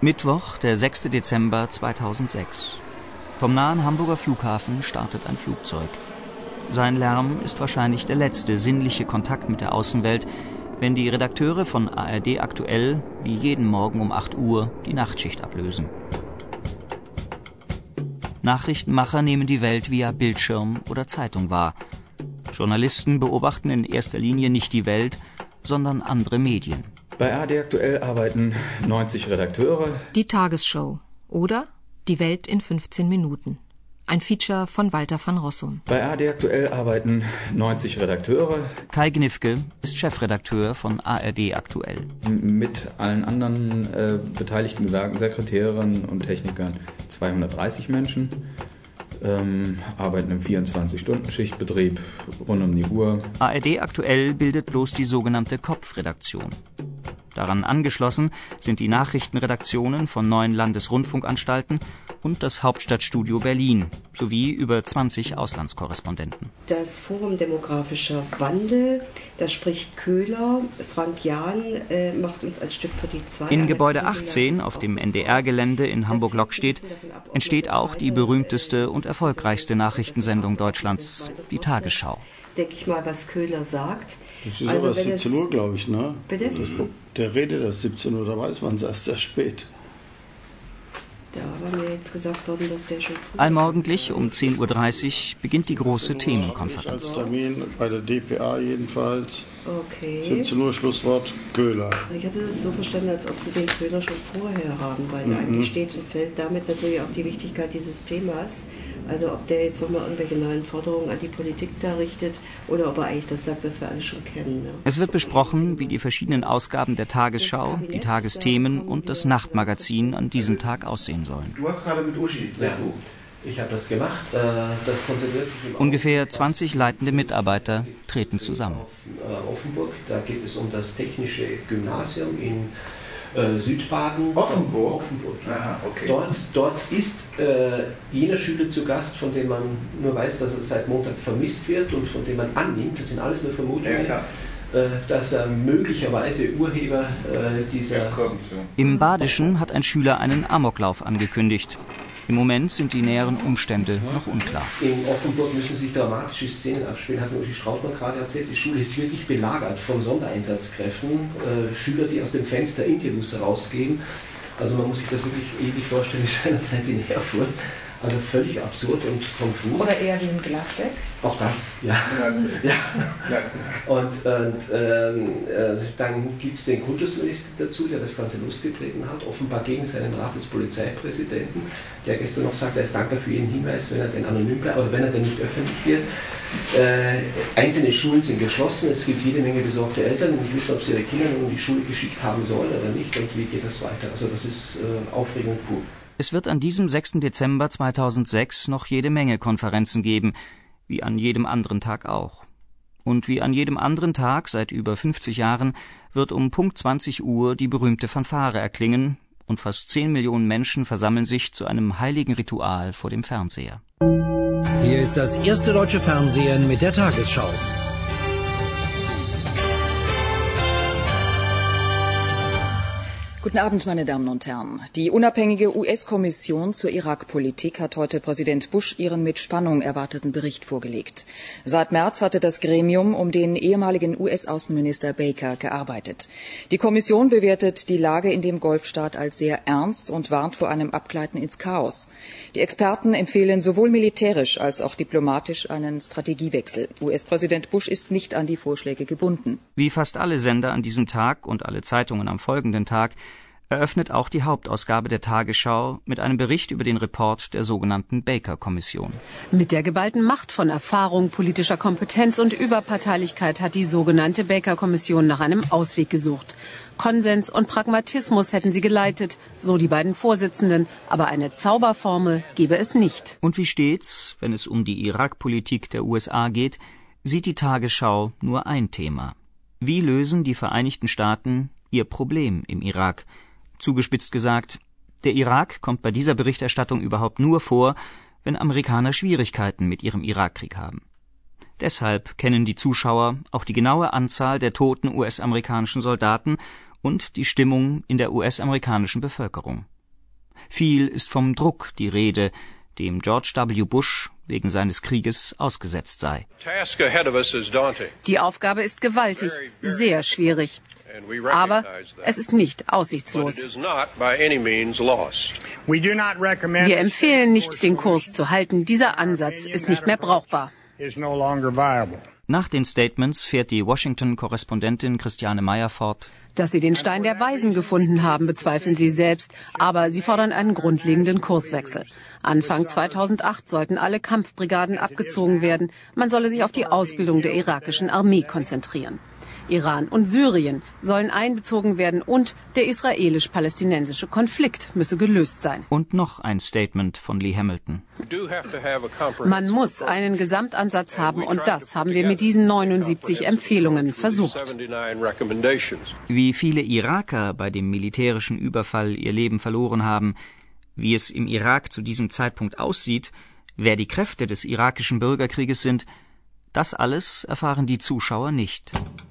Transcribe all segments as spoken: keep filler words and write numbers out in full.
Mittwoch, der sechster Dezember zweitausendsechs. Vom nahen Hamburger Flughafen startet ein Flugzeug. Sein Lärm ist wahrscheinlich der letzte sinnliche Kontakt mit der Außenwelt, wenn die Redakteure von A R D Aktuell wie jeden Morgen um acht Uhr die Nachtschicht ablösen. Nachrichtenmacher nehmen die Welt via Bildschirm oder Zeitung wahr. Journalisten beobachten in erster Linie nicht die Welt, sondern andere Medien. Bei A R D Aktuell arbeiten neunzig Redakteure. Die Tagesschau oder Die Welt in fünfzehn Minuten. Ein Feature von Walter van Rossum. Bei A R D Aktuell arbeiten neunzig Redakteure. Kai Gnifke ist Chefredakteur von A R D Aktuell. Mit allen anderen äh, beteiligten Gewerken, Sekretärinnen und Technikern zweihundertdreißig Menschen. Ähm, arbeiten im vierundzwanzig-Stunden-Schichtbetrieb rund um die Uhr. A R D Aktuell bildet bloß die sogenannte Kopfredaktion. Daran angeschlossen sind die Nachrichtenredaktionen von neun Landesrundfunkanstalten und das Hauptstadtstudio Berlin sowie über zwanzig Auslandskorrespondenten. Das Forum Demografischer Wandel, da spricht Köhler. Frank Jahn äh, macht uns ein Stück für die zwei. In Gebäude achtzehn auf dem N D R-Gelände in Hamburg-Lockstedt entsteht auch die berühmteste und erfolgreichste Nachrichtensendung Deutschlands, die Tagesschau. Denke ich mal, was Köhler sagt. Das ist also aber siebzehn Uhr, glaube ich, ne? Bitte? Das, der redet erst siebzehn Uhr, da weiß man es erst sehr spät. Da war mir jetzt gesagt worden, dass der schon... Allmorgendlich um zehn Uhr dreißig beginnt die große Themenkonferenz. Als Termin bei der D P A jedenfalls. Okay. siebzehn Uhr Schlusswort Köhler. Also ich hatte das so verstanden, als ob Sie den Köhler schon vorher haben, weil der Mhm. eigentlich steht und fällt damit natürlich auch die Wichtigkeit dieses Themas. Also ob der jetzt nochmal irgendwelche neuen Forderungen an die Politik da richtet oder ob er eigentlich das sagt, was wir alle schon kennen. Ne? Es wird besprochen, wie die verschiedenen Ausgaben der Tagesschau, die Tagesthemen und das Nachtmagazin an diesem Tag aussehen sollen. Du hast gerade mit Uschi. Ja, ich habe das gemacht. Das konzentriert sich Ungefähr zwanzig leitende Mitarbeiter treten zusammen. Auf Offenburg, da geht es um das technische Gymnasium in Äh, Südbaden. Offenburg? Offenburg. Aha, okay. Dort, dort ist äh, jener Schüler zu Gast, von dem man nur weiß, dass er seit Montag vermisst wird und von dem man annimmt, das sind alles nur Vermutungen, Ja, äh, dass er möglicherweise Urheber äh, dieser... kommt, ja. Im Badischen hat ein Schüler einen Amoklauf angekündigt. Im Moment sind die näheren Umstände noch unklar. In Offenburg müssen sich dramatische Szenen abspielen, hat Uschi Strautmann gerade erzählt. Die Schule ist wirklich belagert von Sondereinsatzkräften, äh, Schüler, die aus dem Fenster Interviews herausgeben. Also man muss sich das wirklich ähnlich vorstellen wie seinerzeit in Erfurt. Also völlig absurd und konfus. Oder eher wie in Gladbeck? Auch das, ja. ja. Und, und ähm, äh, dann gibt es den Kultusminister dazu, der das Ganze losgetreten hat, offenbar gegen seinen Rat des Polizeipräsidenten, der gestern noch sagt, er ist dankbar für jeden Hinweis, wenn er denn anonym bleibt oder wenn er denn nicht öffentlich wird. Äh, einzelne Schulen sind geschlossen, es gibt jede Menge besorgte Eltern, die nicht wissen, ob sie ihre Kinder nun in die Schule geschickt haben sollen oder nicht und wie geht das weiter. Also das ist äh, Aufregung pur. Es wird an diesem sechster Dezember zweitausendsechs noch jede Menge Konferenzen geben, wie an jedem anderen Tag auch. Und wie an jedem anderen Tag seit über fünfzig Jahren wird um Punkt zwanzig Uhr die berühmte Fanfare erklingen und fast zehn Millionen Menschen versammeln sich zu einem heiligen Ritual vor dem Fernseher. Hier ist das erste deutsche Fernsehen mit der Tagesschau. Guten Abend, meine Damen und Herren. Die unabhängige U S-Kommission zur Irak-Politik hat heute Präsident Bush ihren mit Spannung erwarteten Bericht vorgelegt. Seit März hatte das Gremium um den ehemaligen U S-Außenminister Baker gearbeitet. Die Kommission bewertet die Lage in dem Golfstaat als sehr ernst und warnt vor einem Abgleiten ins Chaos. Die Experten empfehlen sowohl militärisch als auch diplomatisch einen Strategiewechsel. U S-Präsident Bush ist nicht an die Vorschläge gebunden. Wie fast alle Sender an diesem Tag und alle Zeitungen am folgenden Tag eröffnet auch die Hauptausgabe der Tagesschau mit einem Bericht über den Report der sogenannten Baker-Kommission. Mit der geballten Macht von Erfahrung, politischer Kompetenz und Überparteilichkeit hat die sogenannte Baker-Kommission nach einem Ausweg gesucht. Konsens und Pragmatismus hätten sie geleitet, so die beiden Vorsitzenden, aber eine Zauberformel gebe es nicht. Und wie stets, wenn es um die Irak-Politik der U S A geht, sieht die Tagesschau nur ein Thema. Wie lösen die Vereinigten Staaten ihr Problem im Irak? Zugespitzt gesagt, der Irak kommt bei dieser Berichterstattung überhaupt nur vor, wenn Amerikaner Schwierigkeiten mit ihrem Irakkrieg haben. Deshalb kennen die Zuschauer auch die genaue Anzahl der toten U S-amerikanischen Soldaten und die Stimmung in der U S-amerikanischen Bevölkerung. Viel ist vom Druck die Rede, dem George W. Bush wegen seines Krieges ausgesetzt sei. Die Aufgabe ist gewaltig, sehr schwierig. Aber es ist nicht aussichtslos. Wir empfehlen nicht, den Kurs zu halten. Dieser Ansatz ist nicht mehr brauchbar. Nach den Statements fährt die Washington-Korrespondentin Christiane Meyer fort: Dass sie den Stein der Weisen gefunden haben, bezweifeln sie selbst, aber sie fordern einen grundlegenden Kurswechsel. Anfang zweitausendacht sollten alle Kampfbrigaden abgezogen werden. Man solle sich auf die Ausbildung der irakischen Armee konzentrieren. Iran und Syrien sollen einbezogen werden und der israelisch-palästinensische Konflikt müsse gelöst sein. Und noch ein Statement von Lee Hamilton. Man muss einen Gesamtansatz haben und das haben wir mit diesen neunundsiebzig Empfehlungen versucht. Wie viele Iraker bei dem militärischen Überfall ihr Leben verloren haben, wie es im Irak zu diesem Zeitpunkt aussieht, wer die Kräfte des irakischen Bürgerkrieges sind, das alles erfahren die Zuschauer nicht.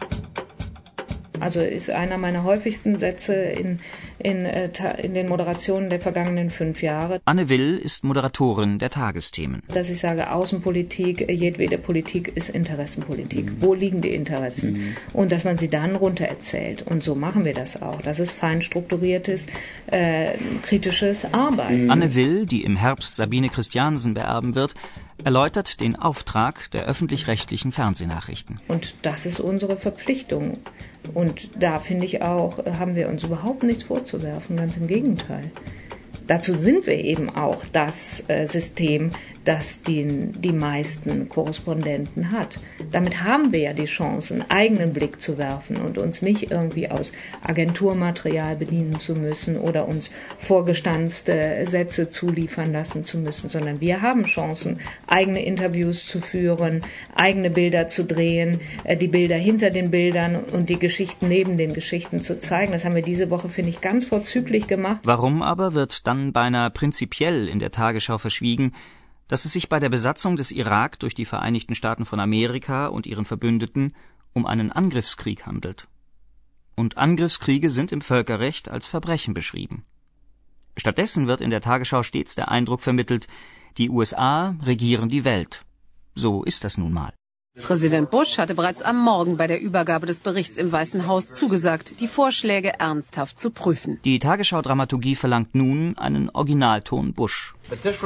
Also ist einer meiner häufigsten Sätze in, in, in den Moderationen der vergangenen fünf Jahre. Anne Will ist Moderatorin der Tagesthemen. Dass ich sage, Außenpolitik, jedwede Politik ist Interessenpolitik. Mhm. Wo liegen die Interessen? Mhm. Und dass man sie dann runtererzählt. Und so machen wir das auch. Das ist fein strukturiertes, äh, kritisches Arbeiten. Mhm. Anne Will, die im Herbst Sabine Christiansen beerben wird, erläutert den Auftrag der öffentlich-rechtlichen Fernsehnachrichten. Und das ist unsere Verpflichtung. Und da, finde ich auch, haben wir uns überhaupt nichts vorzuwerfen, ganz im Gegenteil. Dazu sind wir eben auch das äh, System, das die, die meisten Korrespondenten hat. Damit haben wir ja die Chance, einen eigenen Blick zu werfen und uns nicht irgendwie aus Agenturmaterial bedienen zu müssen oder uns vorgestanzte Sätze zuliefern lassen zu müssen, sondern wir haben Chancen, eigene Interviews zu führen, eigene Bilder zu drehen, äh, die Bilder hinter den Bildern und die Geschichten neben den Geschichten zu zeigen. Das haben wir diese Woche, finde ich, ganz vorzüglich gemacht. Warum aber wird dann beinahe prinzipiell in der Tagesschau verschwiegen, dass es sich bei der Besatzung des Irak durch die Vereinigten Staaten von Amerika und ihren Verbündeten um einen Angriffskrieg handelt? Und Angriffskriege sind im Völkerrecht als Verbrechen beschrieben. Stattdessen wird in der Tagesschau stets der Eindruck vermittelt, die U S A regieren die Welt. So ist das nun mal. Präsident Bush hatte bereits am Morgen bei der Übergabe des Berichts im Weißen Haus zugesagt, die Vorschläge ernsthaft zu prüfen. Die Tagesschau-Dramaturgie verlangt nun einen Originalton Bush.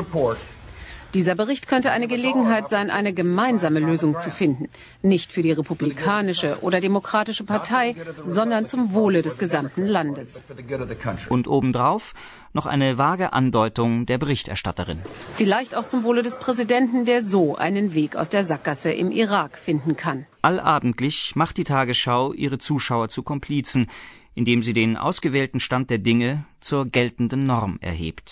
Dieser Bericht könnte eine Gelegenheit sein, eine gemeinsame Lösung zu finden. Nicht für die Republikanische oder Demokratische Partei, sondern zum Wohle des gesamten Landes. Und obendrauf noch eine vage Andeutung der Berichterstatterin. Vielleicht auch zum Wohle des Präsidenten, der so einen Weg aus der Sackgasse im Irak finden kann. Allabendlich macht die Tagesschau ihre Zuschauer zu Komplizen, indem sie den ausgewählten Stand der Dinge zur geltenden Norm erhebt.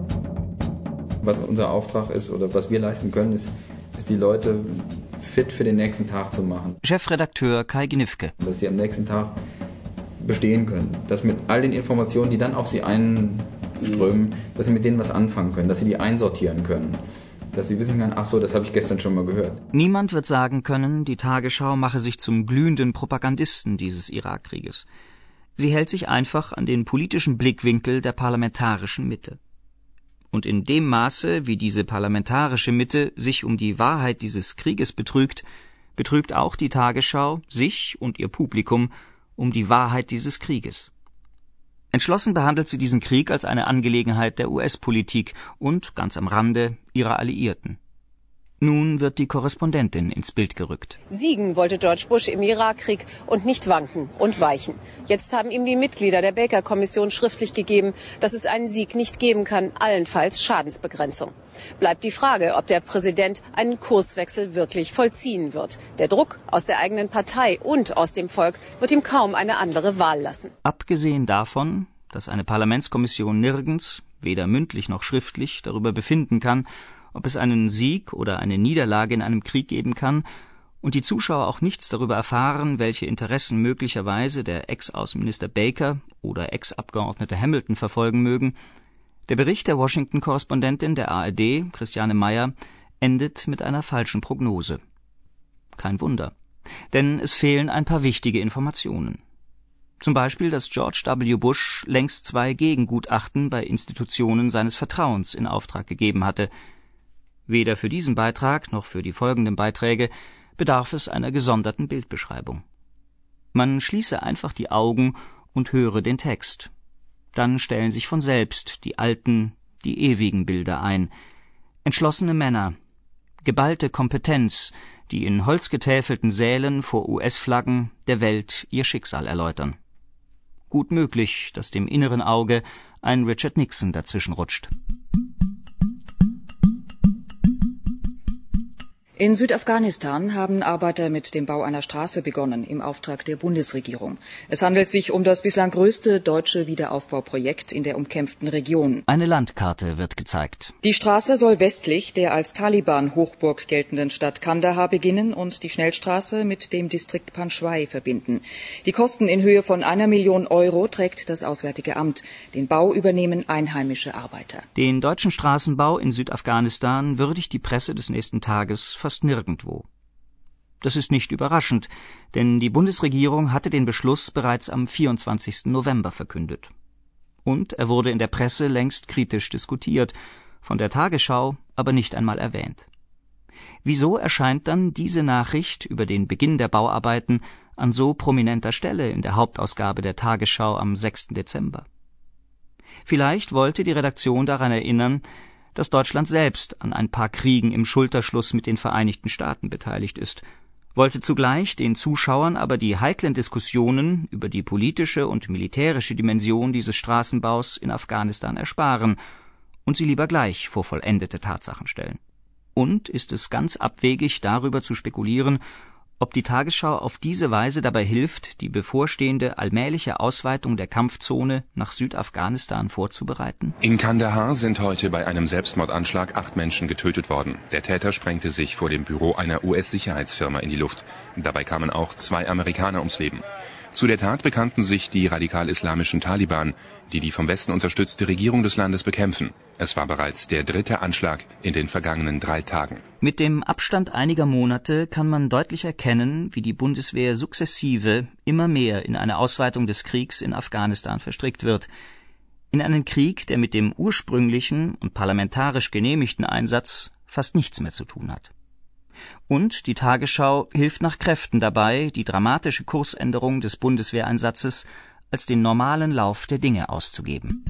Was unser Auftrag ist oder was wir leisten können, ist, ist die Leute fit für den nächsten Tag zu machen. Chefredakteur Kai Gnifke. Dass sie am nächsten Tag bestehen können. Dass mit all den Informationen, die dann auf sie einströmen, dass sie mit denen was anfangen können, dass sie die einsortieren können. Dass sie wissen können, ach so, das habe ich gestern schon mal gehört. Niemand wird sagen können, die Tagesschau mache sich zum glühenden Propagandisten dieses Irakkrieges. Sie hält sich einfach an den politischen Blickwinkel der parlamentarischen Mitte. Und in dem Maße, wie diese parlamentarische Mitte sich um die Wahrheit dieses Krieges betrügt, betrügt auch die Tagesschau sich und ihr Publikum um die Wahrheit dieses Krieges. Entschlossen behandelt sie diesen Krieg als eine Angelegenheit der U S-Politik und, ganz am Rande, ihrer Alliierten. Nun wird die Korrespondentin ins Bild gerückt. Siegen wollte George Bush im Irakkrieg und nicht wanken und weichen. Jetzt haben ihm die Mitglieder der Baker-Kommission schriftlich gegeben, dass es einen Sieg nicht geben kann, allenfalls Schadensbegrenzung. Bleibt die Frage, ob der Präsident einen Kurswechsel wirklich vollziehen wird. Der Druck aus der eigenen Partei und aus dem Volk wird ihm kaum eine andere Wahl lassen. Abgesehen davon, dass eine Parlamentskommission nirgends, weder mündlich noch schriftlich, darüber befinden kann, ob es einen Sieg oder eine Niederlage in einem Krieg geben kann, und die Zuschauer auch nichts darüber erfahren, welche Interessen möglicherweise der Ex-Außenminister Baker oder Ex-Abgeordnete Hamilton verfolgen mögen. Der Bericht der Washington-Korrespondentin der A R D, Christiane Meyer, endet mit einer falschen Prognose. Kein Wunder, denn es fehlen ein paar wichtige Informationen. Zum Beispiel, dass George W. Bush längst zwei Gegengutachten bei Institutionen seines Vertrauens in Auftrag gegeben hatte. Weder für diesen Beitrag noch für die folgenden Beiträge bedarf es einer gesonderten Bildbeschreibung. Man schließe einfach die Augen und höre den Text. Dann stellen sich von selbst die alten, die ewigen Bilder ein. Entschlossene Männer, geballte Kompetenz, die in holzgetäfelten Sälen vor U S-Flaggen der Welt ihr Schicksal erläutern. Gut möglich, dass dem inneren Auge ein Richard Nixon dazwischenrutscht. In Südafghanistan haben Arbeiter mit dem Bau einer Straße begonnen, im Auftrag der Bundesregierung. Es handelt sich um das bislang größte deutsche Wiederaufbauprojekt in der umkämpften Region. Eine Landkarte wird gezeigt. Die Straße soll westlich der als Taliban-Hochburg geltenden Stadt Kandahar beginnen und die Schnellstraße mit dem Distrikt Panjshir verbinden. Die Kosten in Höhe von einer Million Euro trägt das Auswärtige Amt. Den Bau übernehmen einheimische Arbeiter. Den deutschen Straßenbau in Südafghanistan würdigt die Presse des nächsten Tages fast nirgendwo. Das ist nicht überraschend, denn die Bundesregierung hatte den Beschluss bereits am vierundzwanzigsten November verkündet. Und er wurde in der Presse längst kritisch diskutiert, von der Tagesschau aber nicht einmal erwähnt. Wieso erscheint dann diese Nachricht über den Beginn der Bauarbeiten an so prominenter Stelle in der Hauptausgabe der Tagesschau am sechsten Dezember? Vielleicht wollte die Redaktion daran erinnern, dass Deutschland selbst an ein paar Kriegen im Schulterschluss mit den Vereinigten Staaten beteiligt ist, wollte zugleich den Zuschauern aber die heiklen Diskussionen über die politische und militärische Dimension dieses Straßenbaus in Afghanistan ersparen und sie lieber gleich vor vollendete Tatsachen stellen. Und ist es ganz abwegig, darüber zu spekulieren, ob die Tagesschau auf diese Weise dabei hilft, die bevorstehende allmähliche Ausweitung der Kampfzone nach Südafghanistan vorzubereiten? In Kandahar sind heute bei einem Selbstmordanschlag acht Menschen getötet worden. Der Täter sprengte sich vor dem Büro einer U S-Sicherheitsfirma in die Luft. Dabei kamen auch zwei Amerikaner ums Leben. Zu der Tat bekannten sich die radikal-islamischen Taliban, die die vom Westen unterstützte Regierung des Landes bekämpfen. Es war bereits der dritte Anschlag in den vergangenen drei Tagen. Mit dem Abstand einiger Monate kann man deutlich erkennen, wie die Bundeswehr sukzessive immer mehr in eine Ausweitung des Kriegs in Afghanistan verstrickt wird. In einen Krieg, der mit dem ursprünglichen und parlamentarisch genehmigten Einsatz fast nichts mehr zu tun hat. Und die Tagesschau hilft nach Kräften dabei, die dramatische Kursänderung des Bundeswehreinsatzes als den normalen Lauf der Dinge auszugeben.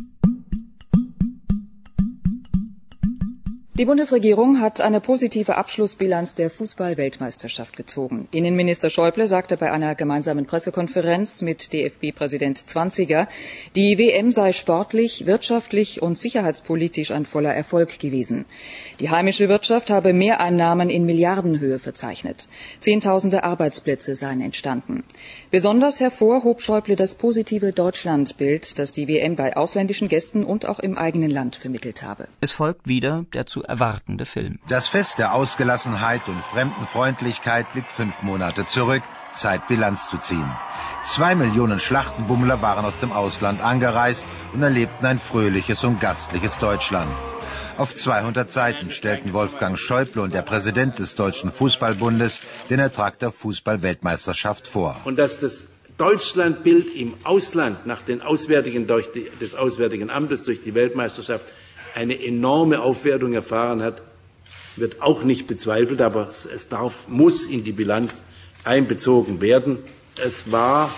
Die Bundesregierung hat eine positive Abschlussbilanz der Fußball-Weltmeisterschaft gezogen. Innenminister Schäuble sagte bei einer gemeinsamen Pressekonferenz mit D F B-Präsident Zwanziger, die W M sei sportlich, wirtschaftlich und sicherheitspolitisch ein voller Erfolg gewesen. Die heimische Wirtschaft habe Mehreinnahmen in Milliardenhöhe verzeichnet. Zehntausende Arbeitsplätze seien entstanden. Besonders hervor hob Schäuble das positive Deutschlandbild, das die W M bei ausländischen Gästen und auch im eigenen Land vermittelt habe. Es folgt wieder der zu erwartende Film. Das Fest der Ausgelassenheit und Fremdenfreundlichkeit liegt fünf Monate zurück. Zeit, Bilanz zu ziehen. Zwei Millionen Schlachtenbummler waren aus dem Ausland angereist und erlebten ein fröhliches und gastliches Deutschland. Auf zweihundert Seiten stellten Wolfgang Schäuble und der Präsident des Deutschen Fußballbundes den Ertrag der Fußball-Weltmeisterschaft vor. Und dass das Deutschlandbild im Ausland nach den Auswärtigen durch die, des Auswärtigen Amtes durch die Weltmeisterschaft eine enorme Aufwertung erfahren hat, wird auch nicht bezweifelt, aber es darf, muss in die Bilanz einbezogen werden. Es war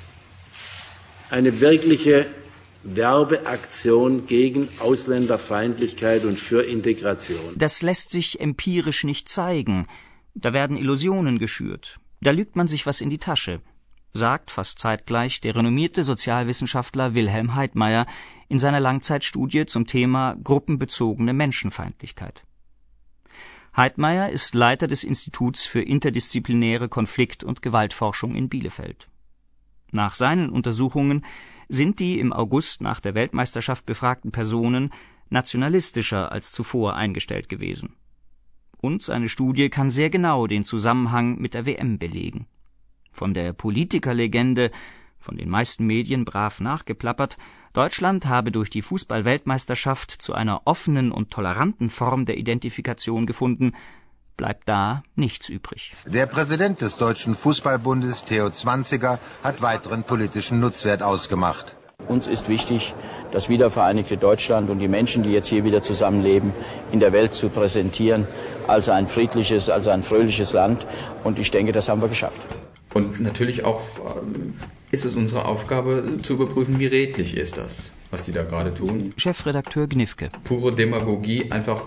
eine wirkliche Werbeaktion gegen Ausländerfeindlichkeit und für Integration. Das lässt sich empirisch nicht zeigen. Da werden Illusionen geschürt. Da lügt man sich was in die Tasche, sagt fast zeitgleich der renommierte Sozialwissenschaftler Wilhelm Heidmayer in seiner Langzeitstudie zum Thema gruppenbezogene Menschenfeindlichkeit. Heidmayer ist Leiter des Instituts für interdisziplinäre Konflikt- und Gewaltforschung in Bielefeld. Nach seinen Untersuchungen sind die im August nach der Weltmeisterschaft befragten Personen nationalistischer als zuvor eingestellt gewesen. Und seine Studie kann sehr genau den Zusammenhang mit der W M belegen. Von der Politikerlegende, von den meisten Medien brav nachgeplappert, Deutschland habe durch die Fußball-Weltmeisterschaft zu einer offenen und toleranten Form der Identifikation gefunden, bleibt da nichts übrig. Der Präsident des Deutschen Fußballbundes, Theo Zwanziger, hat weiteren politischen Nutzwert ausgemacht. Uns ist wichtig, das wiedervereinigte Deutschland und die Menschen, die jetzt hier wieder zusammenleben, in der Welt zu präsentieren als ein friedliches, als ein fröhliches Land. Und ich denke, das haben wir geschafft. Und natürlich auch ist es unsere Aufgabe zu überprüfen, wie redlich ist das, was die da gerade tun. Chefredakteur Gnifke. Pure Demagogie einfach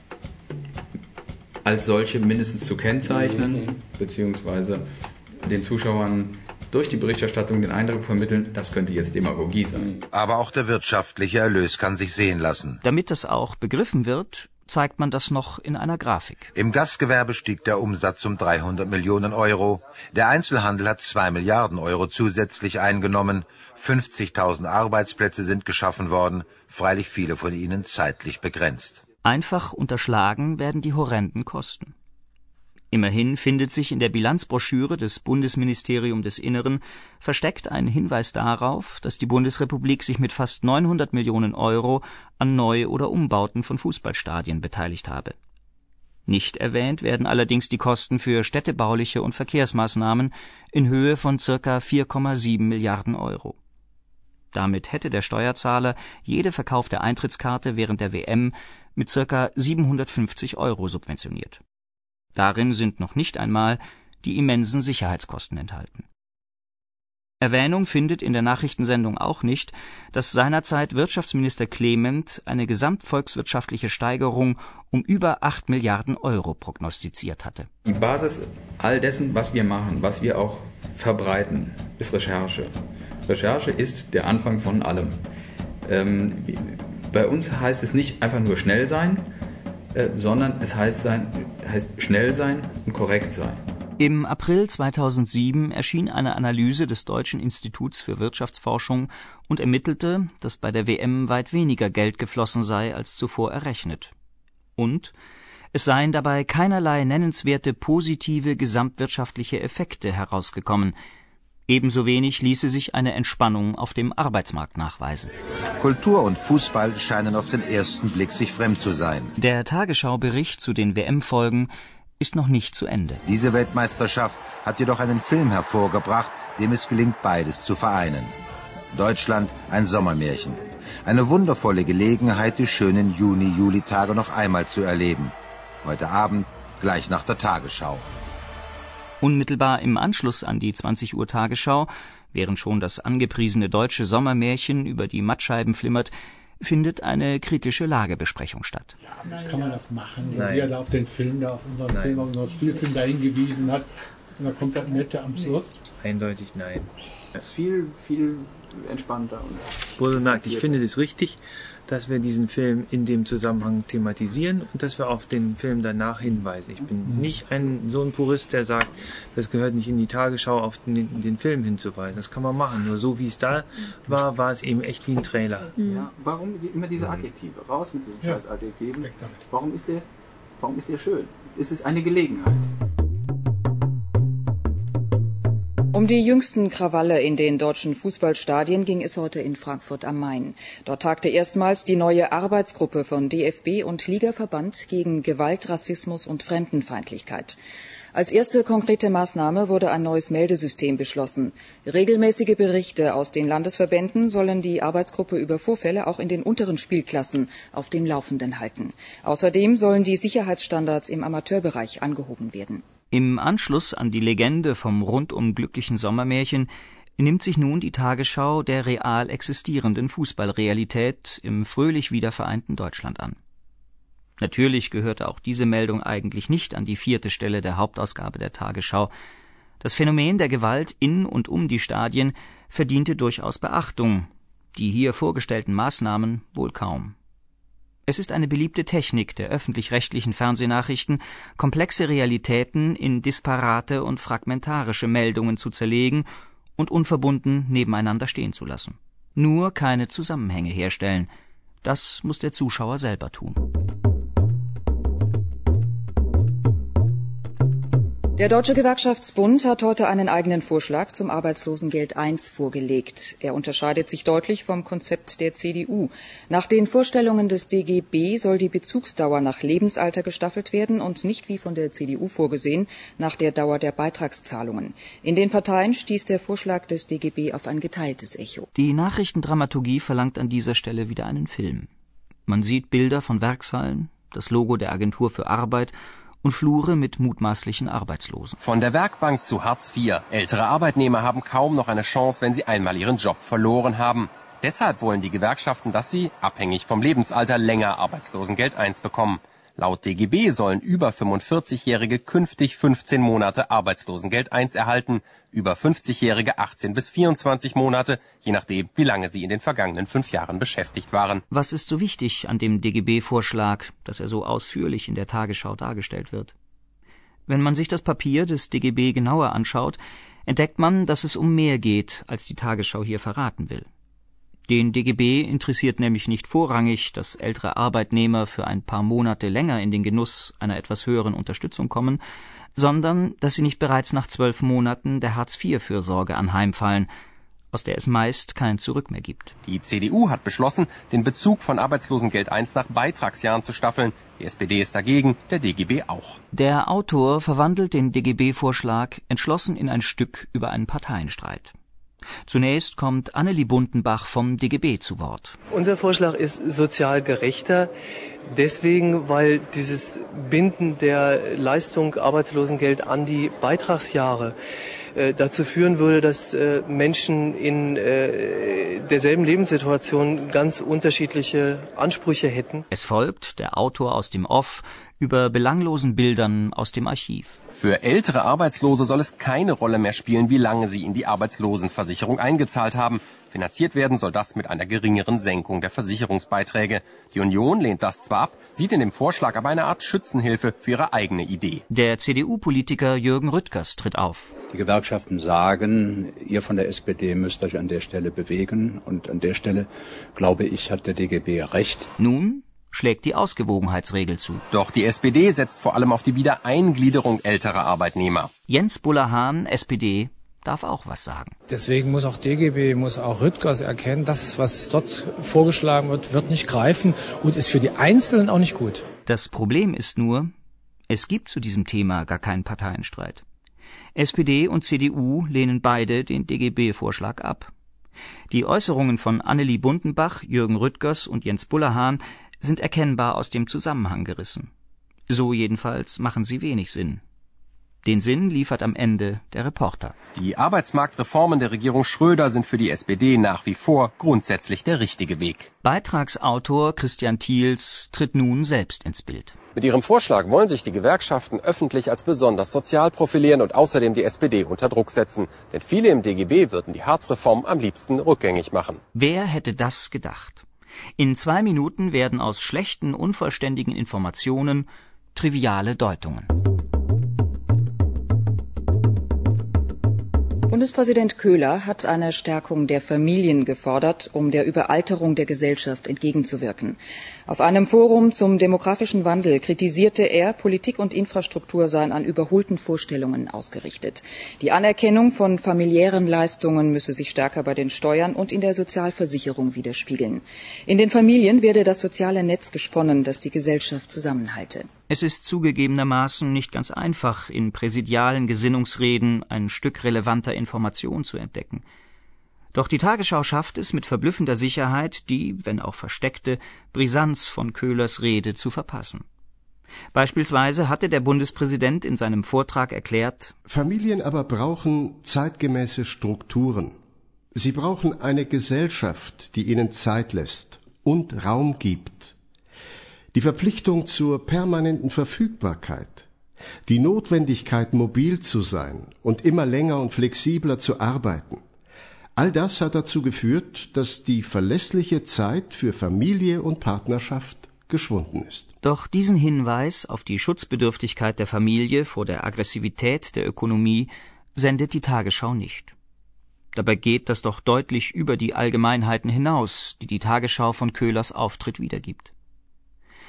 als solche mindestens zu kennzeichnen, beziehungsweise den Zuschauern durch die Berichterstattung den Eindruck vermitteln, das könnte jetzt Demagogie sein. Aber auch der wirtschaftliche Erlös kann sich sehen lassen. Damit das auch begriffen wird, zeigt man das noch in einer Grafik. Im Gastgewerbe stieg der Umsatz um dreihundert Millionen Euro. Der Einzelhandel hat zwei Milliarden Euro zusätzlich eingenommen. fünfzigtausend Arbeitsplätze sind geschaffen worden, freilich viele von ihnen zeitlich begrenzt. Einfach unterschlagen werden die horrenden Kosten. Immerhin findet sich in der Bilanzbroschüre des Bundesministeriums des Inneren versteckt ein Hinweis darauf, dass die Bundesrepublik sich mit fast neunhundert Millionen Euro an Neu- oder Umbauten von Fußballstadien beteiligt habe. Nicht erwähnt werden allerdings die Kosten für städtebauliche und Verkehrsmaßnahmen in Höhe von circa vier Komma sieben Milliarden Euro. Damit hätte der Steuerzahler jede verkaufte Eintrittskarte während der W M mit circa siebenhundertfünfzig Euro subventioniert. Darin sind noch nicht einmal die immensen Sicherheitskosten enthalten. Erwähnung findet in der Nachrichtensendung auch nicht, dass seinerzeit Wirtschaftsminister Clement eine gesamtvolkswirtschaftliche Steigerung um über acht Milliarden Euro prognostiziert hatte. Die Basis all dessen, was wir machen, was wir auch verbreiten, ist Recherche. Recherche ist der Anfang von allem. Ähm, bei uns heißt es nicht einfach nur schnell sein, äh, sondern es heißt, sein, heißt schnell sein und korrekt sein. Im April zweitausendsieben erschien eine Analyse des Deutschen Instituts für Wirtschaftsforschung und ermittelte, dass bei der W M weit weniger Geld geflossen sei als zuvor errechnet. Und es seien dabei keinerlei nennenswerte positive gesamtwirtschaftliche Effekte herausgekommen. Ebenso wenig ließe sich eine Entspannung auf dem Arbeitsmarkt nachweisen. Kultur und Fußball scheinen auf den ersten Blick sich fremd zu sein. Der Tagesschau-Bericht zu den W M-Folgen ist noch nicht zu Ende. Diese Weltmeisterschaft hat jedoch einen Film hervorgebracht, dem es gelingt, beides zu vereinen. Deutschland, ein Sommermärchen. Eine wundervolle Gelegenheit, die schönen Juni-Juli-Tage noch einmal zu erleben. Heute Abend, gleich nach der Tagesschau. Unmittelbar im Anschluss an die zwanzig Uhr Tagesschau, während schon das angepriesene deutsche Sommermärchen über die Mattscheiben flimmert, findet eine kritische Lagebesprechung statt. Ja, kann man das machen, Nein. wie er da auf den Film, da auf unseren Nein. Film, auf unseren Spielfilm da hingewiesen hat. Und da kommt das Nette am Schluss. Eindeutig nein. Es ist viel, viel entspannter. Wohlgemerkt, ich finde es richtig, dass wir diesen Film in dem Zusammenhang thematisieren und dass wir auf den Film danach hinweisen. Ich bin Mhm. nicht ein, so ein Purist, der sagt, das gehört nicht in die Tagesschau, auf den, den Film hinzuweisen. Das kann man machen. Nur so wie es da war, war es eben echt wie ein Trailer. Ja, warum die, immer diese Adjektive? Raus mit diesen Ja. scheiß Adjektiven. Warum ist der, warum ist der schön? Es ist eine Gelegenheit. Um die jüngsten Krawalle in den deutschen Fußballstadien ging es heute in Frankfurt am Main. Dort tagte erstmals die neue Arbeitsgruppe von D F B und Ligaverband gegen Gewalt, Rassismus und Fremdenfeindlichkeit. Als erste konkrete Maßnahme wurde ein neues Meldesystem beschlossen. Regelmäßige Berichte aus den Landesverbänden sollen die Arbeitsgruppe über Vorfälle auch in den unteren Spielklassen auf dem Laufenden halten. Außerdem sollen die Sicherheitsstandards im Amateurbereich angehoben werden. Im Anschluss an die Legende vom rundum glücklichen Sommermärchen nimmt sich nun die Tagesschau der real existierenden Fußballrealität im fröhlich wiedervereinten Deutschland an. Natürlich gehörte auch diese Meldung eigentlich nicht an die vierte Stelle der Hauptausgabe der Tagesschau. Das Phänomen der Gewalt in und um die Stadien verdiente durchaus Beachtung, die hier vorgestellten Maßnahmen wohl kaum. Es ist eine beliebte Technik der öffentlich-rechtlichen Fernsehnachrichten, komplexe Realitäten in disparate und fragmentarische Meldungen zu zerlegen und unverbunden nebeneinander stehen zu lassen. Nur keine Zusammenhänge herstellen. Das muss der Zuschauer selber tun. Der Deutsche Gewerkschaftsbund hat heute einen eigenen Vorschlag zum Arbeitslosengeld eins vorgelegt. Er unterscheidet sich deutlich vom Konzept der C D U. Nach den Vorstellungen des D G B soll die Bezugsdauer nach Lebensalter gestaffelt werden und nicht wie von der C D U vorgesehen nach der Dauer der Beitragszahlungen. In den Parteien stieß der Vorschlag des D G B auf ein geteiltes Echo. Die Nachrichtendramaturgie verlangt an dieser Stelle wieder einen Film. Man sieht Bilder von Werkshallen, das Logo der Agentur für Arbeit und Flure mit mutmaßlichen Arbeitslosen. Von der Werkbank zu Hartz vier. Ältere Arbeitnehmer haben kaum noch eine Chance, wenn sie einmal ihren Job verloren haben. Deshalb wollen die Gewerkschaften, dass sie, abhängig vom Lebensalter, länger Arbeitslosengeld eins bekommen. Laut D G B sollen über fünfundvierzigjährige künftig fünfzehn Monate Arbeitslosengeld eins erhalten, über fünfzigjährige achtzehn bis vierundzwanzig Monate, je nachdem, wie lange sie in den vergangenen fünf Jahren beschäftigt waren. Was ist so wichtig an dem D G B-Vorschlag, dass er so ausführlich in der Tagesschau dargestellt wird? Wenn man sich das Papier des D G B genauer anschaut, entdeckt man, dass es um mehr geht, als die Tagesschau hier verraten will. Den D G B interessiert nämlich nicht vorrangig, dass ältere Arbeitnehmer für ein paar Monate länger in den Genuss einer etwas höheren Unterstützung kommen, sondern dass sie nicht bereits nach zwölf Monaten der Hartz vier Fürsorge anheimfallen, aus der es meist kein Zurück mehr gibt. Die C D U hat beschlossen, den Bezug von Arbeitslosengeld eins nach Beitragsjahren zu staffeln. Die S P D ist dagegen, der D G B auch. Der Autor verwandelt den D G B-Vorschlag entschlossen in ein Stück über einen Parteienstreit. Zunächst kommt Annelie Buntenbach vom D G B zu Wort. Unser Vorschlag ist sozial gerechter, deswegen, weil dieses Binden der Leistung Arbeitslosengeld an die Beitragsjahre äh, dazu führen würde, dass äh, Menschen in äh, derselben Lebenssituation ganz unterschiedliche Ansprüche hätten. Es folgt der Autor aus dem Off über belanglosen Bildern aus dem Archiv. Für ältere Arbeitslose soll es keine Rolle mehr spielen, wie lange sie in die Arbeitslosenversicherung eingezahlt haben. Finanziert werden soll das mit einer geringeren Senkung der Versicherungsbeiträge. Die Union lehnt das zwar ab, sieht in dem Vorschlag aber eine Art Schützenhilfe für ihre eigene Idee. Der C D U-Politiker Jürgen Rüttgers tritt auf. Die Gewerkschaften sagen, ihr von der S P D müsst euch an der Stelle bewegen. Und an der Stelle, glaube ich, hat der D G B recht. Nun schlägt die Ausgewogenheitsregel zu. Doch die S P D setzt vor allem auf die Wiedereingliederung älterer Arbeitnehmer. Jens Buller-Hahn, S P D, darf auch was sagen. Deswegen muss auch D G B, muss auch Rüttgers erkennen, das, was dort vorgeschlagen wird, wird nicht greifen und ist für die Einzelnen auch nicht gut. Das Problem ist nur, es gibt zu diesem Thema gar keinen Parteienstreit. S P D und C D U lehnen beide den D G B-Vorschlag ab. Die Äußerungen von Annelie Buntenbach, Jürgen Rüttgers und Jens Buller-Hahn sind erkennbar aus dem Zusammenhang gerissen. So jedenfalls machen sie wenig Sinn. Den Sinn liefert am Ende der Reporter. Die Arbeitsmarktreformen der Regierung Schröder sind für die S P D nach wie vor grundsätzlich der richtige Weg. Beitragsautor Christian Thiels tritt nun selbst ins Bild. Mit ihrem Vorschlag wollen sich die Gewerkschaften öffentlich als besonders sozial profilieren und außerdem die S P D unter Druck setzen. Denn viele im D G B würden die Hartz-Reform am liebsten rückgängig machen. Wer hätte das gedacht? In zwei Minuten werden aus schlechten, unvollständigen Informationen triviale Deutungen. Bundespräsident Köhler hat eine Stärkung der Familien gefordert, um der Überalterung der Gesellschaft entgegenzuwirken. Auf einem Forum zum demografischen Wandel kritisierte er, Politik und Infrastruktur seien an überholten Vorstellungen ausgerichtet. Die Anerkennung von familiären Leistungen müsse sich stärker bei den Steuern und in der Sozialversicherung widerspiegeln. In den Familien werde das soziale Netz gesponnen, das die Gesellschaft zusammenhalte. Es ist zugegebenermaßen nicht ganz einfach, in präsidialen Gesinnungsreden ein Stück relevanter Information zu entdecken. Doch die Tagesschau schafft es mit verblüffender Sicherheit, die, wenn auch versteckte, Brisanz von Köhlers Rede zu verpassen. Beispielsweise hatte der Bundespräsident in seinem Vortrag erklärt: Familien aber brauchen zeitgemäße Strukturen. Sie brauchen eine Gesellschaft, die ihnen Zeit lässt und Raum gibt. Die Verpflichtung zur permanenten Verfügbarkeit, die Notwendigkeit, mobil zu sein und immer länger und flexibler zu arbeiten, all das hat dazu geführt, dass die verlässliche Zeit für Familie und Partnerschaft geschwunden ist. Doch diesen Hinweis auf die Schutzbedürftigkeit der Familie vor der Aggressivität der Ökonomie sendet die Tagesschau nicht. Dabei geht das doch deutlich über die Allgemeinheiten hinaus, die die Tagesschau von Köhlers Auftritt wiedergibt.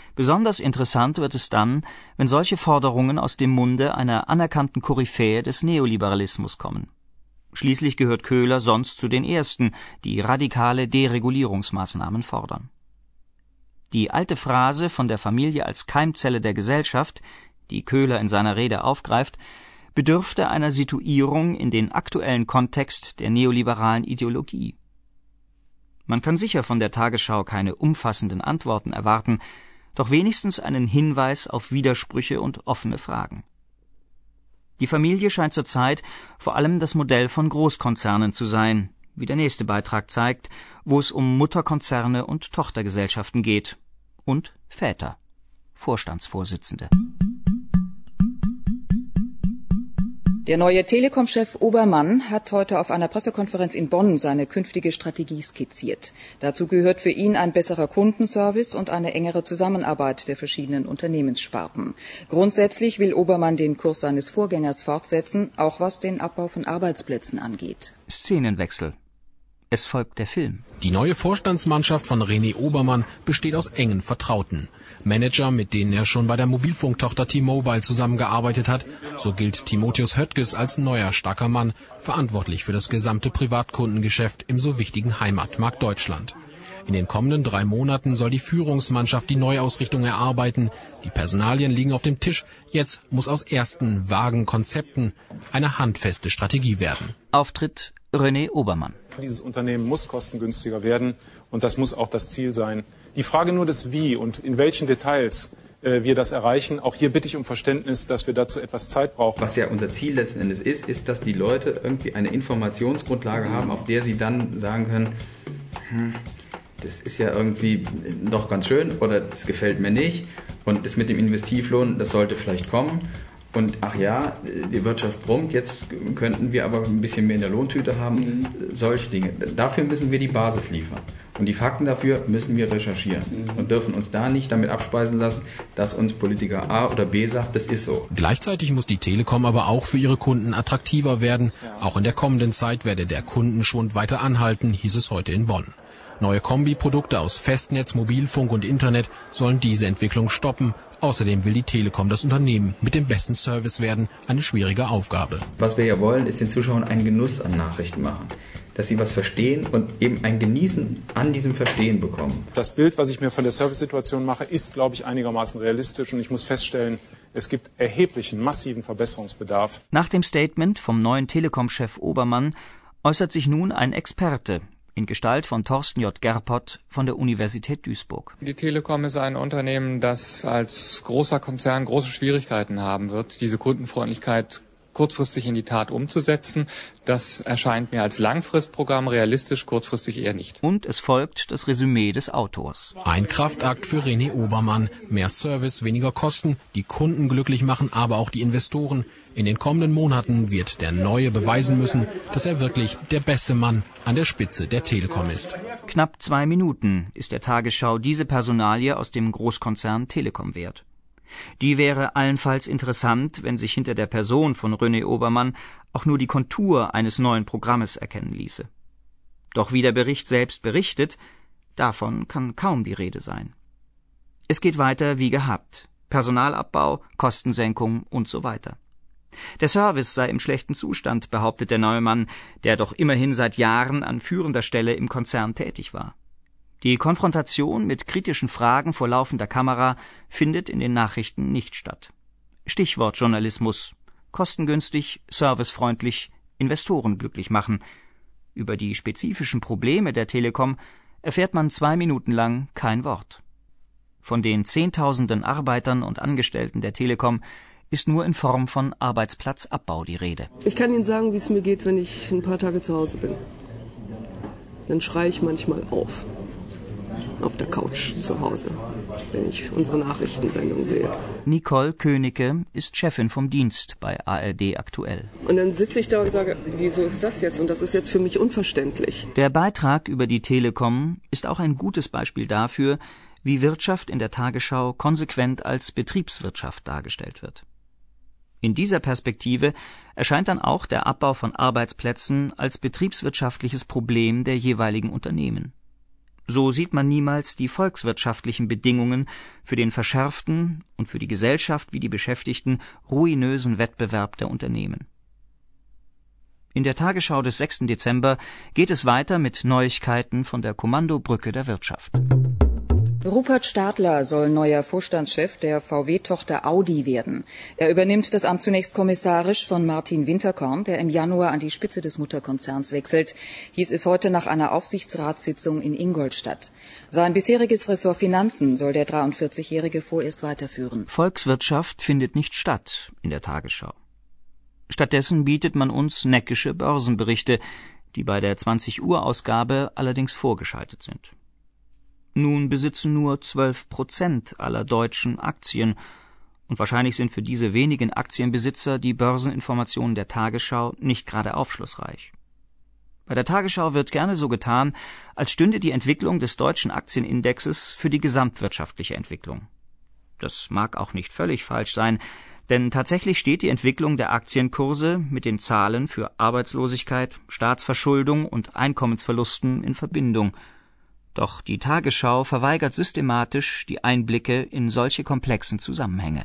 Besonders interessant wird es dann, wenn solche Forderungen aus dem Munde einer anerkannten Koryphäe des Neoliberalismus kommen. Schließlich gehört Köhler sonst zu den Ersten, die radikale Deregulierungsmaßnahmen fordern. Die alte Phrase von der Familie als Keimzelle der Gesellschaft, die Köhler in seiner Rede aufgreift, bedürfte einer Situierung in den aktuellen Kontext der neoliberalen Ideologie. Man kann sicher von der Tagesschau keine umfassenden Antworten erwarten, doch wenigstens einen Hinweis auf Widersprüche und offene Fragen. Die Familie scheint zurzeit vor allem das Modell von Großkonzernen zu sein, wie der nächste Beitrag zeigt, wo es um Mutterkonzerne und Tochtergesellschaften geht. Und Väter, Vorstandsvorsitzende. Der neue Telekom-Chef Obermann hat heute auf einer Pressekonferenz in Bonn seine künftige Strategie skizziert. Dazu gehört für ihn ein besserer Kundenservice und eine engere Zusammenarbeit der verschiedenen Unternehmenssparten. Grundsätzlich will Obermann den Kurs seines Vorgängers fortsetzen, auch was den Abbau von Arbeitsplätzen angeht. Szenenwechsel. Es folgt der Film. Die neue Vorstandsmannschaft von René Obermann besteht aus engen Vertrauten. Manager, mit denen er schon bei der Mobilfunktochter T-Mobile zusammengearbeitet hat. So gilt Timotheus Höttges als neuer starker Mann, verantwortlich für das gesamte Privatkundengeschäft im so wichtigen Heimatmarkt Deutschland. In den kommenden drei Monaten soll die Führungsmannschaft die Neuausrichtung erarbeiten. Die Personalien liegen auf dem Tisch. Jetzt muss aus ersten vagen Konzepten eine handfeste Strategie werden. Auftritt René Obermann. Dieses Unternehmen muss kostengünstiger werden und das muss auch das Ziel sein. Die Frage nur des Wie und in welchen Details äh, wir das erreichen, auch hier bitte ich um Verständnis, dass wir dazu etwas Zeit brauchen. Was ja unser Ziel letzten Endes ist, ist, dass die Leute irgendwie eine Informationsgrundlage haben, auf der sie dann sagen können, hm, das ist ja irgendwie doch ganz schön oder das gefällt mir nicht und das mit dem Investivlohn, das sollte vielleicht kommen. Und ach ja, die Wirtschaft brummt, jetzt könnten wir aber ein bisschen mehr in der Lohntüte haben, mhm. solche Dinge. Dafür müssen wir die Basis liefern. Und die Fakten dafür müssen wir recherchieren mhm. und dürfen uns da nicht damit abspeisen lassen, dass uns Politiker A oder B sagt, das ist so. Gleichzeitig muss die Telekom aber auch für ihre Kunden attraktiver werden. Ja. Auch in der kommenden Zeit werde der Kundenschwund weiter anhalten, hieß es heute in Bonn. Neue Kombiprodukte aus Festnetz, Mobilfunk und Internet sollen diese Entwicklung stoppen. Außerdem will die Telekom das Unternehmen mit dem besten Service werden, eine schwierige Aufgabe. Was wir ja wollen, ist den Zuschauern einen Genuss an Nachrichten machen. Dass sie was verstehen und eben ein Genießen an diesem Verstehen bekommen. Das Bild, was ich mir von der Servicesituation mache, ist, glaube ich, einigermaßen realistisch und ich muss feststellen, es gibt erheblichen, massiven Verbesserungsbedarf. Nach dem Statement vom neuen Telekom-Chef Obermann äußert sich nun ein Experte in Gestalt von Thorsten J. Gerpott von der Universität Duisburg. Die Telekom ist ein Unternehmen, das als großer Konzern große Schwierigkeiten haben wird, diese Kundenfreundlichkeit kurzfristig in die Tat umzusetzen. Das erscheint mir als Langfristprogramm realistisch, kurzfristig eher nicht. Und es folgt das Resümee des Autors. Ein Kraftakt für René Obermann. Mehr Service, weniger Kosten, die Kunden glücklich machen, aber auch die Investoren. In den kommenden Monaten wird der Neue beweisen müssen, dass er wirklich der beste Mann an der Spitze der Telekom ist. Knapp zwei Minuten ist der Tagesschau diese Personalie aus dem Großkonzern Telekom wert. Die wäre allenfalls interessant, wenn sich hinter der Person von René Obermann auch nur die Kontur eines neuen Programmes erkennen ließe. Doch wie der Bericht selbst berichtet, davon kann kaum die Rede sein. Es geht weiter wie gehabt. Personalabbau, Kostensenkung und so weiter. Der Service sei im schlechten Zustand, behauptet der neue Mann, der doch immerhin seit Jahren an führender Stelle im Konzern tätig war. Die Konfrontation mit kritischen Fragen vor laufender Kamera findet in den Nachrichten nicht statt. Stichwort Journalismus: kostengünstig, servicefreundlich, Investoren glücklich machen. Über die spezifischen Probleme der Telekom erfährt man zwei Minuten lang kein Wort. Von den Zehntausenden Arbeitern und Angestellten der Telekom ist nur in Form von Arbeitsplatzabbau die Rede. Ich kann Ihnen sagen, wie es mir geht, wenn ich ein paar Tage zu Hause bin. Dann schreie ich manchmal auf. Auf der Couch zu Hause, wenn ich unsere Nachrichtensendung sehe. Nicole Königke ist Chefin vom Dienst bei A R D Aktuell. Und dann sitze ich da und sage, wieso ist das jetzt? Und das ist jetzt für mich unverständlich. Der Beitrag über die Telekom ist auch ein gutes Beispiel dafür, wie Wirtschaft in der Tagesschau konsequent als Betriebswirtschaft dargestellt wird. In dieser Perspektive erscheint dann auch der Abbau von Arbeitsplätzen als betriebswirtschaftliches Problem der jeweiligen Unternehmen. So sieht man niemals die volkswirtschaftlichen Bedingungen für den verschärften und für die Gesellschaft wie die Beschäftigten ruinösen Wettbewerb der Unternehmen. In der Tagesschau des sechsten Dezember geht es weiter mit Neuigkeiten von der Kommandobrücke der Wirtschaft. Rupert Stadler soll neuer Vorstandschef der V W-Tochter Audi werden. Er übernimmt das Amt zunächst kommissarisch von Martin Winterkorn, der im Januar an die Spitze des Mutterkonzerns wechselt, hieß es heute nach einer Aufsichtsratssitzung in Ingolstadt. Sein bisheriges Ressort Finanzen soll der dreiundvierzigjährige vorerst weiterführen. Volkswirtschaft findet nicht statt in der Tagesschau. Stattdessen bietet man uns neckische Börsenberichte, die bei der zwanzig-Uhr-Ausgabe allerdings vorgeschaltet sind. Nun besitzen nur zwölf Prozent aller deutschen Aktien, und wahrscheinlich sind für diese wenigen Aktienbesitzer die Börseninformationen der Tagesschau nicht gerade aufschlussreich. Bei der Tagesschau wird gerne so getan, als stünde die Entwicklung des deutschen Aktienindexes für die gesamtwirtschaftliche Entwicklung. Das mag auch nicht völlig falsch sein, denn tatsächlich steht die Entwicklung der Aktienkurse mit den Zahlen für Arbeitslosigkeit, Staatsverschuldung und Einkommensverlusten in Verbindung. Doch die Tagesschau verweigert systematisch die Einblicke in solche komplexen Zusammenhänge.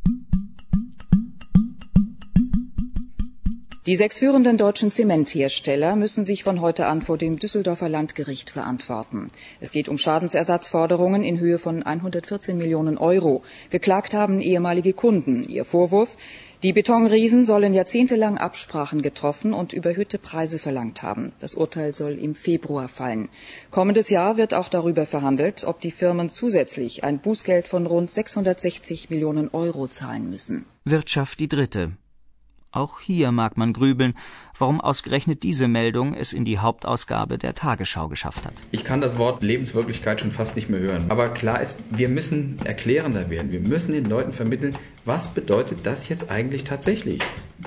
Die sechs führenden deutschen Zementhersteller müssen sich von heute an vor dem Düsseldorfer Landgericht verantworten. Es geht um Schadensersatzforderungen in Höhe von hundertvierzehn Millionen Euro. Geklagt haben ehemalige Kunden. Ihr Vorwurf: Die Betonriesen sollen jahrzehntelang Absprachen getroffen und überhöhte Preise verlangt haben. Das Urteil soll im Februar fallen. Kommendes Jahr wird auch darüber verhandelt, ob die Firmen zusätzlich ein Bußgeld von rund sechshundertsechzig Millionen Euro zahlen müssen. Wirtschaft die dritte. Auch hier mag man grübeln, warum ausgerechnet diese Meldung es in die Hauptausgabe der Tagesschau geschafft hat. Ich kann das Wort Lebenswirklichkeit schon fast nicht mehr hören. Aber klar ist, wir müssen erklärender werden. Wir müssen den Leuten vermitteln, was bedeutet das jetzt eigentlich tatsächlich?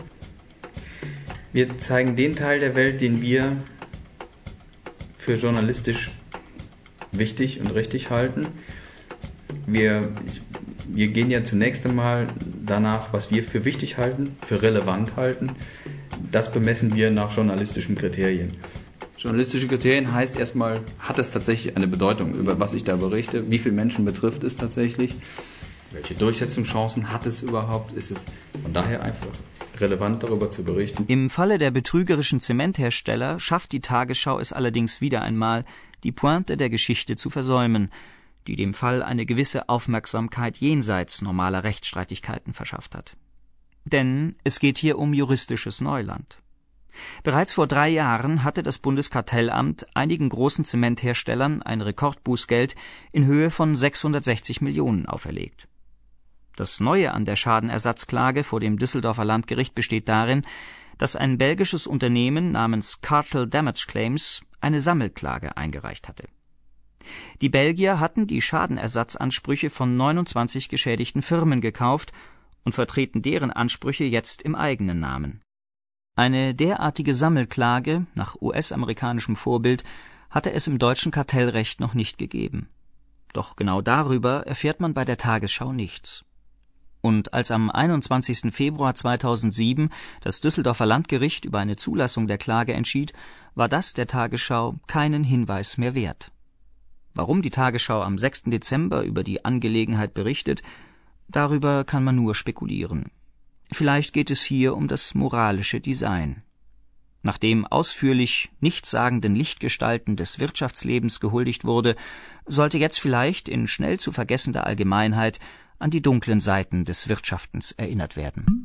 Wir zeigen den Teil der Welt, den wir für journalistisch wichtig und richtig halten. Wir, wir gehen ja zunächst einmal danach, was wir für wichtig halten, für relevant halten. Das bemessen wir nach journalistischen Kriterien. Journalistische Kriterien heißt erstmal, hat es tatsächlich eine Bedeutung, über was ich da berichte? Wie viele Menschen betrifft es tatsächlich? Welche Durchsetzungschancen hat es überhaupt? Ist es von daher einfach relevant, darüber zu berichten? Im Falle der betrügerischen Zementhersteller schafft die Tagesschau es allerdings wieder einmal, die Pointe der Geschichte zu versäumen, die dem Fall eine gewisse Aufmerksamkeit jenseits normaler Rechtsstreitigkeiten verschafft hat. Denn es geht hier um juristisches Neuland. Bereits vor drei Jahren hatte das Bundeskartellamt einigen großen Zementherstellern ein Rekordbußgeld in Höhe von sechshundertsechzig Millionen auferlegt. Das Neue an der Schadenersatzklage vor dem Düsseldorfer Landgericht besteht darin, dass ein belgisches Unternehmen namens Cartel Damage Claims eine Sammelklage eingereicht hatte. Die Belgier hatten die Schadenersatzansprüche von neunundzwanzig geschädigten Firmen gekauft und vertreten deren Ansprüche jetzt im eigenen Namen. Eine derartige Sammelklage nach U S-amerikanischem Vorbild hatte es im deutschen Kartellrecht noch nicht gegeben. Doch genau darüber erfährt man bei der Tagesschau nichts. Und als am einundzwanzigsten Februar zweitausendsieben das Düsseldorfer Landgericht über eine Zulassung der Klage entschied, war das der Tagesschau keinen Hinweis mehr wert. Warum die Tagesschau am sechsten Dezember über die Angelegenheit berichtet, darüber kann man nur spekulieren. Vielleicht geht es hier um das moralische Design. Nachdem ausführlich nichtssagenden Lichtgestalten des Wirtschaftslebens gehuldigt wurde, sollte jetzt vielleicht in schnell zu vergessender Allgemeinheit an die dunklen Seiten des Wirtschaftens erinnert werden.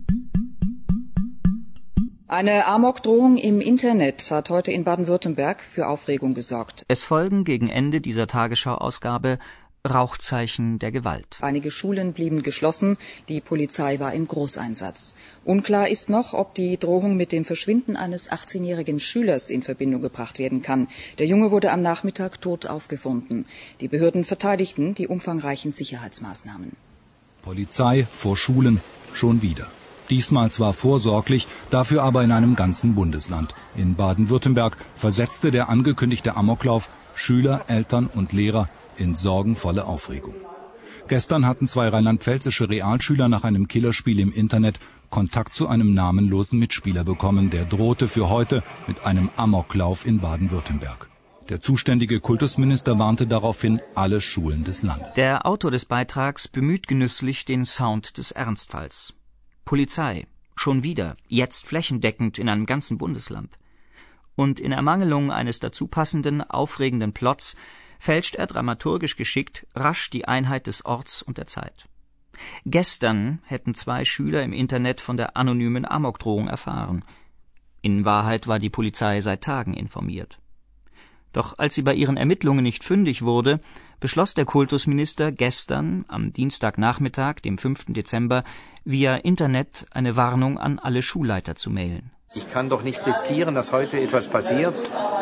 Eine Amokdrohung im Internet hat heute in Baden-Württemberg für Aufregung gesorgt. Es folgen gegen Ende dieser Tagesschau-Ausgabe Rauchzeichen der Gewalt. Einige Schulen blieben geschlossen, die Polizei war im Großeinsatz. Unklar ist noch, ob die Drohung mit dem Verschwinden eines achtzehnjährigen Schülers in Verbindung gebracht werden kann. Der Junge wurde am Nachmittag tot aufgefunden. Die Behörden verteidigten die umfangreichen Sicherheitsmaßnahmen. Polizei vor Schulen schon wieder. Diesmal zwar vorsorglich, dafür aber in einem ganzen Bundesland. In Baden-Württemberg versetzte der angekündigte Amoklauf Schüler, Eltern und Lehrer in sorgenvolle Aufregung. Gestern hatten zwei rheinland-pfälzische Realschüler nach einem Killerspiel im Internet Kontakt zu einem namenlosen Mitspieler bekommen, der drohte für heute mit einem Amoklauf in Baden-Württemberg. Der zuständige Kultusminister warnte daraufhin alle Schulen des Landes. Der Autor des Beitrags bemüht genüsslich den Sound des Ernstfalls. Polizei, schon wieder, jetzt flächendeckend in einem ganzen Bundesland. Und in Ermangelung eines dazu passenden, aufregenden Plots fälscht er dramaturgisch geschickt rasch die Einheit des Orts und der Zeit. Gestern hätten zwei Schüler im Internet von der anonymen Amokdrohung erfahren. In Wahrheit war die Polizei seit Tagen informiert. Doch als sie bei ihren Ermittlungen nicht fündig wurde, beschloss der Kultusminister gestern, am Dienstagnachmittag, dem fünften Dezember, via Internet eine Warnung an alle Schulleiter zu mailen. Ich kann doch nicht riskieren, dass heute etwas passiert.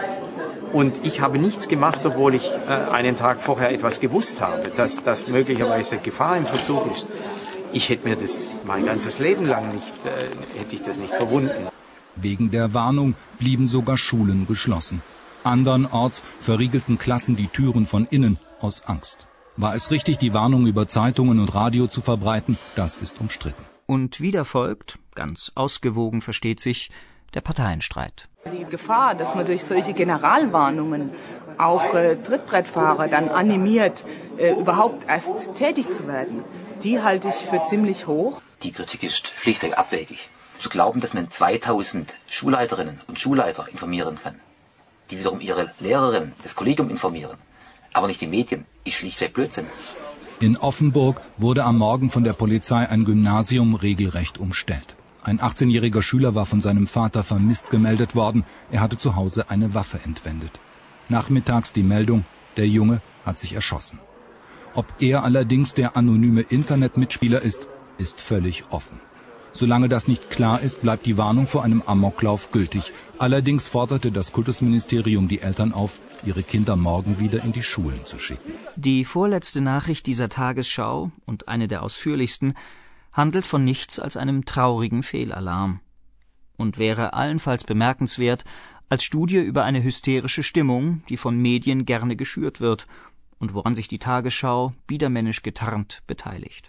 Und ich habe nichts gemacht, obwohl ich äh, einen Tag vorher etwas gewusst habe, dass, dass möglicherweise Gefahr im Verzug ist. Ich hätte mir das mein ganzes Leben lang nicht, äh, hätte ich das nicht verwunden. Wegen der Warnung blieben sogar Schulen geschlossen. Andernorts verriegelten Klassen die Türen von innen aus Angst. War es richtig, die Warnung über Zeitungen und Radio zu verbreiten? Das ist umstritten. Und wieder folgt, ganz ausgewogen versteht sich, der Parteienstreit. Die Gefahr, dass man durch solche Generalwarnungen auch äh, Trittbrettfahrer dann animiert, äh, überhaupt erst tätig zu werden, die halte ich für ziemlich hoch. Die Kritik ist schlichtweg abwegig. Zu glauben, dass man zweitausend Schulleiterinnen und Schulleiter informieren kann, die wiederum ihre Lehrerinnen, das Kollegium informieren, aber nicht die Medien, ist schlichtweg Blödsinn. In Offenburg wurde am Morgen von der Polizei ein Gymnasium regelrecht umstellt. Ein achtzehnjähriger Schüler war von seinem Vater vermisst gemeldet worden. Er hatte zu Hause eine Waffe entwendet. Nachmittags die Meldung, der Junge hat sich erschossen. Ob er allerdings der anonyme Internetmitspieler ist, ist völlig offen. Solange das nicht klar ist, bleibt die Warnung vor einem Amoklauf gültig. Allerdings forderte das Kultusministerium die Eltern auf, ihre Kinder morgen wieder in die Schulen zu schicken. Die vorletzte Nachricht dieser Tagesschau und eine der ausführlichsten handelt von nichts als einem traurigen Fehlalarm und wäre allenfalls bemerkenswert als Studie über eine hysterische Stimmung, die von Medien gerne geschürt wird und woran sich die Tagesschau biedermännisch getarnt beteiligt.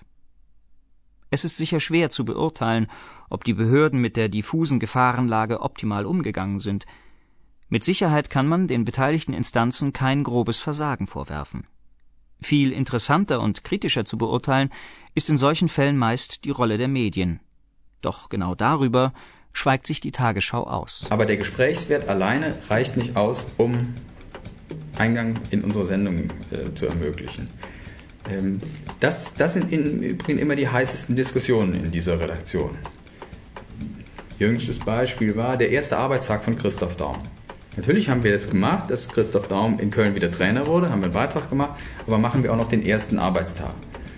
Es ist sicher schwer zu beurteilen, ob die Behörden mit der diffusen Gefahrenlage optimal umgegangen sind. Mit Sicherheit kann man den beteiligten Instanzen kein grobes Versagen vorwerfen. Viel interessanter und kritischer zu beurteilen ist in solchen Fällen meist die Rolle der Medien. Doch genau darüber schweigt sich die Tagesschau aus. Aber der Gesprächswert alleine reicht nicht aus, um Eingang in unsere Sendung äh, zu ermöglichen. Ähm, das, das sind im Übrigen immer die heißesten Diskussionen in dieser Redaktion. Jüngstes Beispiel war der erste Arbeitstag von Christoph Daum. Natürlich haben wir das gemacht, dass Christoph Daum in Köln wieder Trainer wurde, haben wir einen Beitrag gemacht, aber machen wir auch noch den ersten Arbeitstag.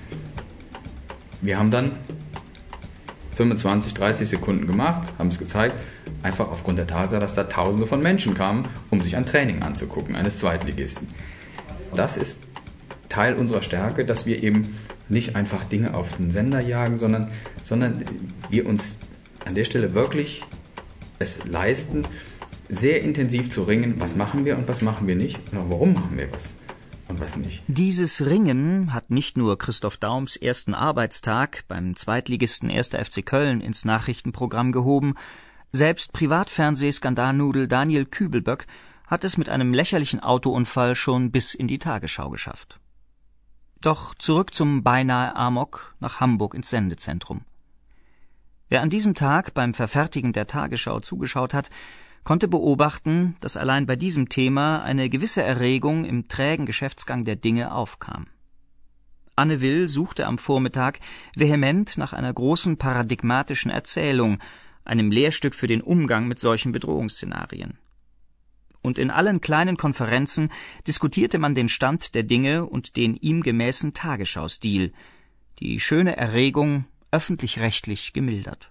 Wir haben dann fünfundzwanzig, dreißig Sekunden gemacht, haben es gezeigt, einfach aufgrund der Tatsache, dass da Tausende von Menschen kamen, um sich ein Training anzugucken, eines Zweitligisten. Das ist Teil unserer Stärke, dass wir eben nicht einfach Dinge auf den Sender jagen, sondern, sondern wir uns an der Stelle wirklich es leisten, sehr intensiv zu ringen, was machen wir und was machen wir nicht und warum machen wir was und was nicht. Dieses Ringen hat nicht nur Christoph Daums ersten Arbeitstag beim Zweitligisten erster F C Köln ins Nachrichtenprogramm gehoben, selbst Privatfernsehskandalnudel Daniel Kübelböck hat es mit einem lächerlichen Autounfall schon bis in die Tagesschau geschafft. Doch zurück zum beinahe Amok nach Hamburg ins Sendezentrum. Wer an diesem Tag beim Verfertigen der Tagesschau zugeschaut hat, konnte beobachten, dass allein bei diesem Thema eine gewisse Erregung im trägen Geschäftsgang der Dinge aufkam. Anne Will suchte am Vormittag vehement nach einer großen paradigmatischen Erzählung, einem Lehrstück für den Umgang mit solchen Bedrohungsszenarien. Und in allen kleinen Konferenzen diskutierte man den Stand der Dinge und den ihm gemäßen Tagesschaustil, die schöne Erregung öffentlich-rechtlich gemildert.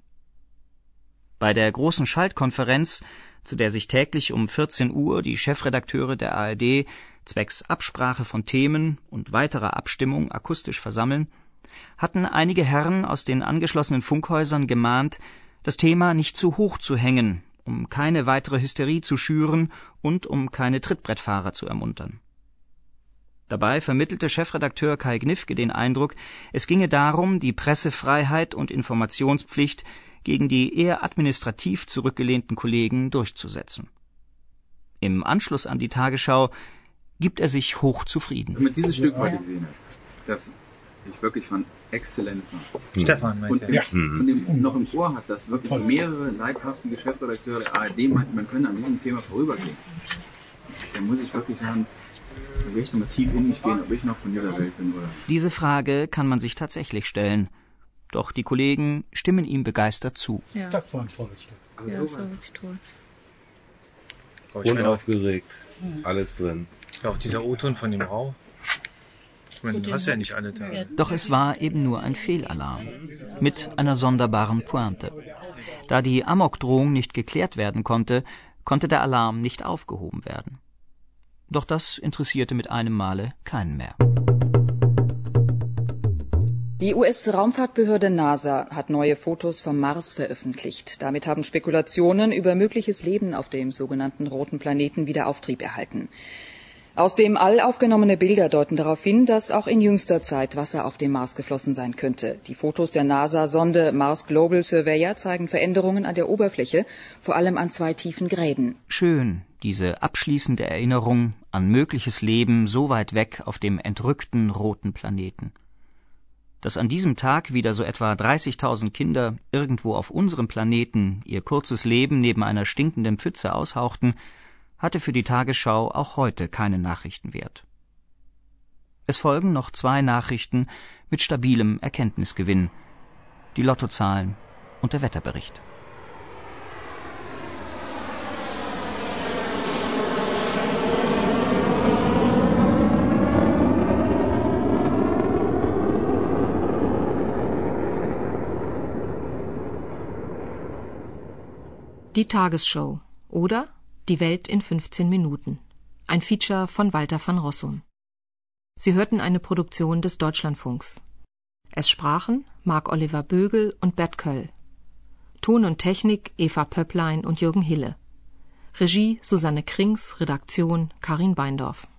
Bei der großen Schaltkonferenz, zu der sich täglich um vierzehn Uhr die Chefredakteure der A R D zwecks Absprache von Themen und weiterer Abstimmung akustisch versammeln, hatten einige Herren aus den angeschlossenen Funkhäusern gemahnt, das Thema nicht zu hoch zu hängen, um keine weitere Hysterie zu schüren und um keine Trittbrettfahrer zu ermuntern. Dabei vermittelte Chefredakteur Kai Gnifke den Eindruck, es ginge darum, die Pressefreiheit und Informationspflicht gegen die eher administrativ zurückgelehnten Kollegen durchzusetzen. Im Anschluss an die Tagesschau gibt er sich hochzufrieden. Wenn man dieses Stück heute gesehen hat, das ich wirklich fand exzellent war. Stefan meinte Und ja. von dem noch im Ohr hat, dass wirklich mehrere leibhaftige Chefredakteure der A R D meinten, man könne an diesem Thema vorübergehen. Da muss ich wirklich sagen, da will ich nochmal tief in mich gehen, ob ich noch von dieser Welt bin oder. Diese Frage kann man sich tatsächlich stellen. Doch die Kollegen stimmen ihm begeistert zu. Ja. Das war ein tolles Stück. Ja, das war wirklich toll. Unaufgeregt, alles drin. Ja, auch dieser O-Ton von dem Rauch. Ich meine, du hast ja nicht alle Tage. Doch es war eben nur ein Fehlalarm. Mit einer sonderbaren Pointe. Da die Amokdrohung nicht geklärt werden konnte, konnte der Alarm nicht aufgehoben werden. Doch das interessierte mit einem Male keinen mehr. Die U S-Raumfahrtbehörde NASA hat neue Fotos vom Mars veröffentlicht. Damit haben Spekulationen über mögliches Leben auf dem sogenannten roten Planeten wieder Auftrieb erhalten. Aus dem All aufgenommene Bilder deuten darauf hin, dass auch in jüngster Zeit Wasser auf dem Mars geflossen sein könnte. Die Fotos der NASA-Sonde Mars Global Surveyor zeigen Veränderungen an der Oberfläche, vor allem an zwei tiefen Gräben. Schön, diese abschließende Erinnerung an mögliches Leben so weit weg auf dem entrückten roten Planeten. Dass an diesem Tag wieder so etwa dreißigtausend Kinder irgendwo auf unserem Planeten ihr kurzes Leben neben einer stinkenden Pfütze aushauchten, hatte für die Tagesschau auch heute keinen Nachrichtenwert. Es folgen noch zwei Nachrichten mit stabilem Erkenntnisgewinn, die Lottozahlen und der Wetterbericht. Die Tagesschau oder Die Welt in fünfzehn Minuten. Ein Feature von Walter van Rossum. Sie hörten eine Produktion des Deutschlandfunks. Es sprachen Marc-Oliver Bögel und Bert Köll. Ton und Technik Eva Pöpplein und Jürgen Hille. Regie Susanne Krings, Redaktion Karin Beindorf.